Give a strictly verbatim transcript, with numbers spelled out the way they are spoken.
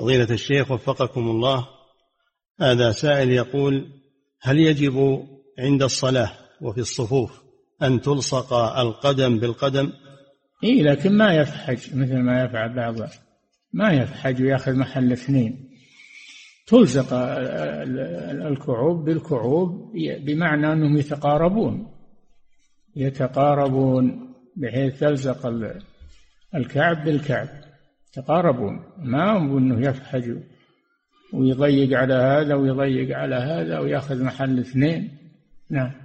فضيلة الشيخ وفقكم الله، هذا سائل يقول: هل يجب عند الصلاة وفي الصفوف أن تلصق القدم بالقدم؟ إيه، لكن ما يفحج مثل ما يفعل بعض، ما يفحج ويأخذ محل اثنين. تلصق الكعوب بالكعوب بمعنى أنهم يتقاربون يتقاربون بحيث تلصق الكعب بالكعب، تقاربون، ما هو أنه يفحج ويضيق على هذا ويضيق على هذا ويأخذ محل اثنين. نعم.